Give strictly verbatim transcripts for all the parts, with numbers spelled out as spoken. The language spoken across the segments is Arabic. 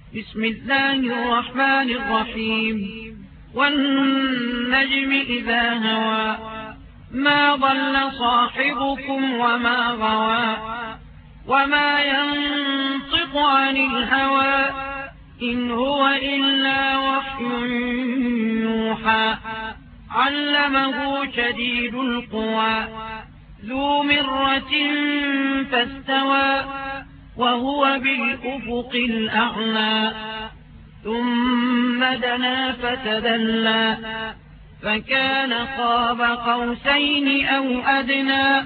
بسم الله الرحمن الرحيم والنجم إذا هوى ما ضل صاحبكم وما غوى وما ينطق عن الهوى إن هو إلا وحي يوحى علمه شديد القوى ذو مرة فاستوى وهو بالأفق الأعلى ثم دنا فتدلى فكان قاب قوسين أو أدنى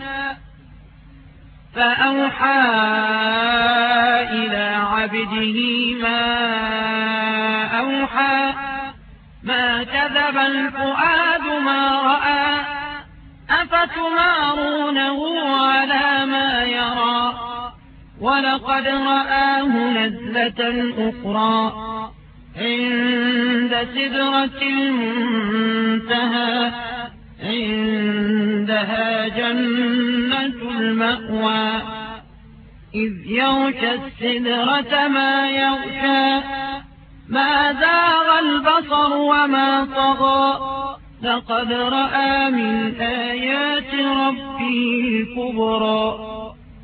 فأوحى إلى عبده ما أوحى ما كذب الفؤاد ما رأى أفتمارونه على ما يرى ولقد رآه نزلة أخرى عند سدرة المنتهى عندها جنة المأوى إذ يغشى السدرة ما يغشى ما زاغ البصر وما طغى لقد رأى من آيات ربه الكبرى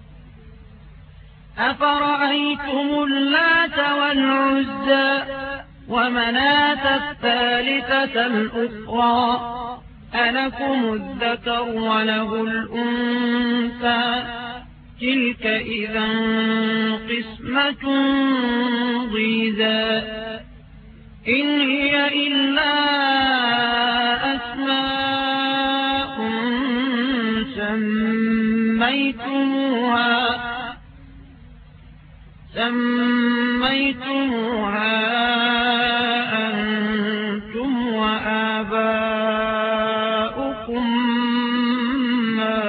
أفرأيتم اللات والعزى ومناة الثالثة الأخرى ألكم الذكر وله الأنثى تلك إذا قسمة ضيزى إن هي إلا أسماء سميتموها سميتموها أنتم وآباؤكم ما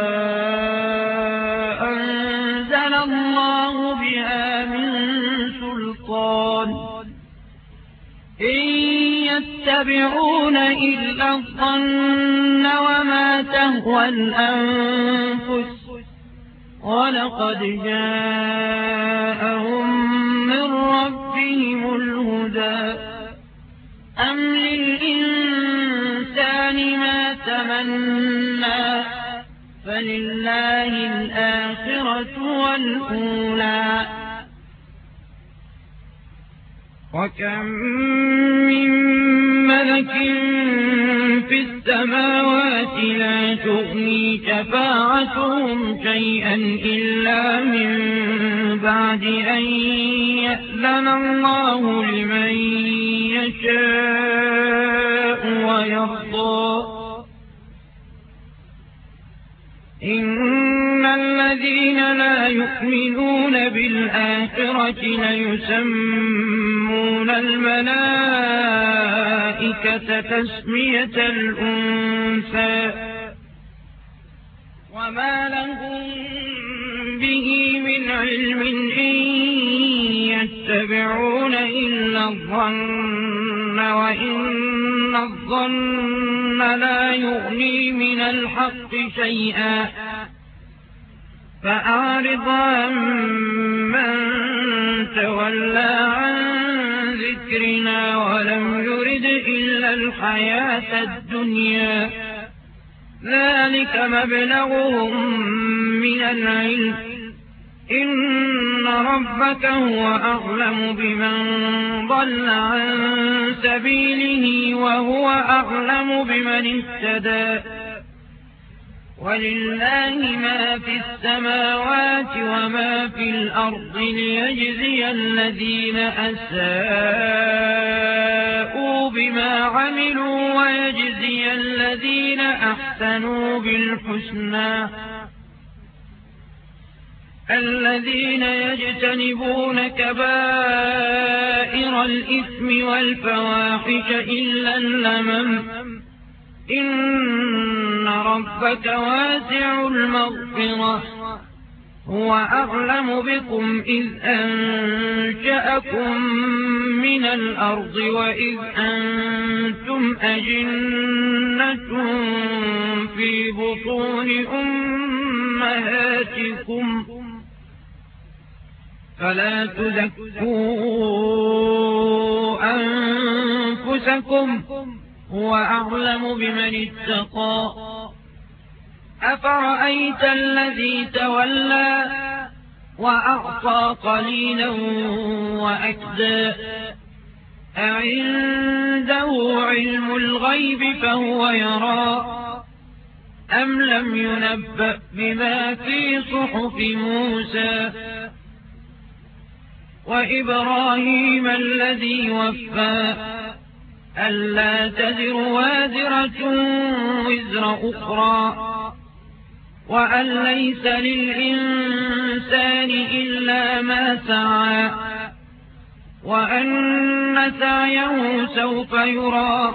أنزل الله بها من سلطان إن يتبعون إلا الظن وما تهوى الأنفس ولقد جاءهم من ربهم الهدى أم للإنسان ما تمنى فلله الآخرة والأولى وكم من ملك في السماوات لا تغني شفاعتهم شيئا إلا من بعد أن يأذن الله لمن يشاء ويرضى إن الذين لا يؤمنون بالآخرة ليسمون الملائكة تسمية الأنثى وما لهم به من علم إن يتبعون إلا الظن وإن الظن لا يغني من الحق شيئا فأعرض عمن تولى عن ذكرنا ولم يرد إلا الحياة الدنيا ذلك مبلغهم من العلم إن ربك هو أعلم بمن ضل عن سبيله وهو أعلم بمن اهتدى ولله ما في السماوات وما في الأرض ليجزي الذين أساءوا بما عملوا ويجزي الذين أحسنوا بالحسنى الذين يجتنبون كبائر الإثم والفواحش إلا اللمم إن ربك واسع المغفرة هو أعلم بكم إذ أنشأكم من الأرض وإذ أنتم أجنة في بطون أمهاتكم فلا تزكوا أنفسكم هو أعلم بمن اتقى. أفرأيت الذي تولى وأعطى قليلا وأكدى أعنده علم الغيب فهو يرى أم لم ينبأ بما في صحف موسى وإبراهيم الذي وفى ألا تزر وازرة وزر أخرى وأن ليس للإنسان إلا ما سعى وأن سعيه سوف يرى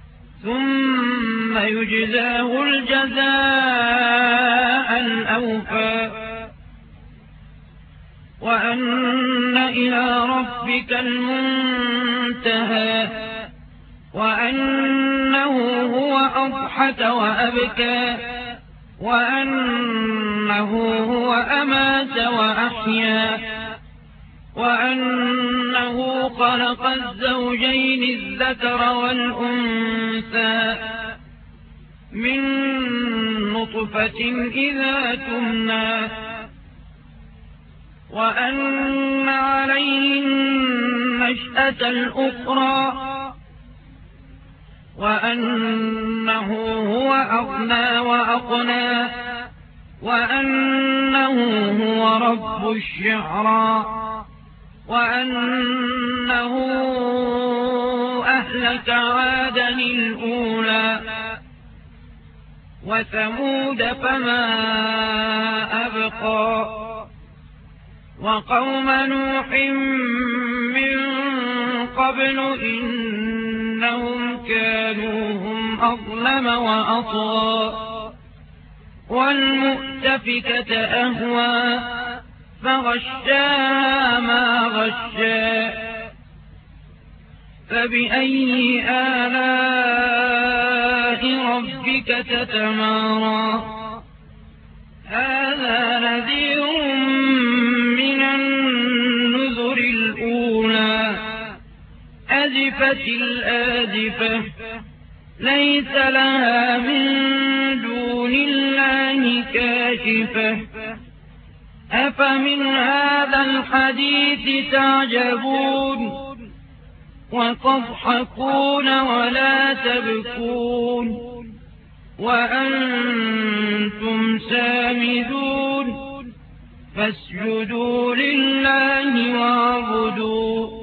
ثم يجزاه الجزاء الأوفى وأن إلى ربك المنتهى وأنه هو أضحك وأبكى وأنه هو أمات وأحيا وأنه خلق الزوجين الذكر والأنثى من نطفة إذا تمنى وأن عليه النشأة الأخرى وأنه هو أغنى وأقنى وأنه هو رب الشعرى وأنه أهلك عادا الأولى وثمود فما أبقى وقوم نوح من قبل إنهم كانوا هم أظلم وأطغى والمؤتفكة أهوى فغشاها ما غشا فبأي آلاء ربك تتمارى هذا نذير من النذر الأولى أزفت الآزفة ليس لها من دون الله كاشفة أفمن هذا الحديث تعجبون وتضحكون ولا تبكون وأنتم سامدون فاسجدوا لله واعبدوا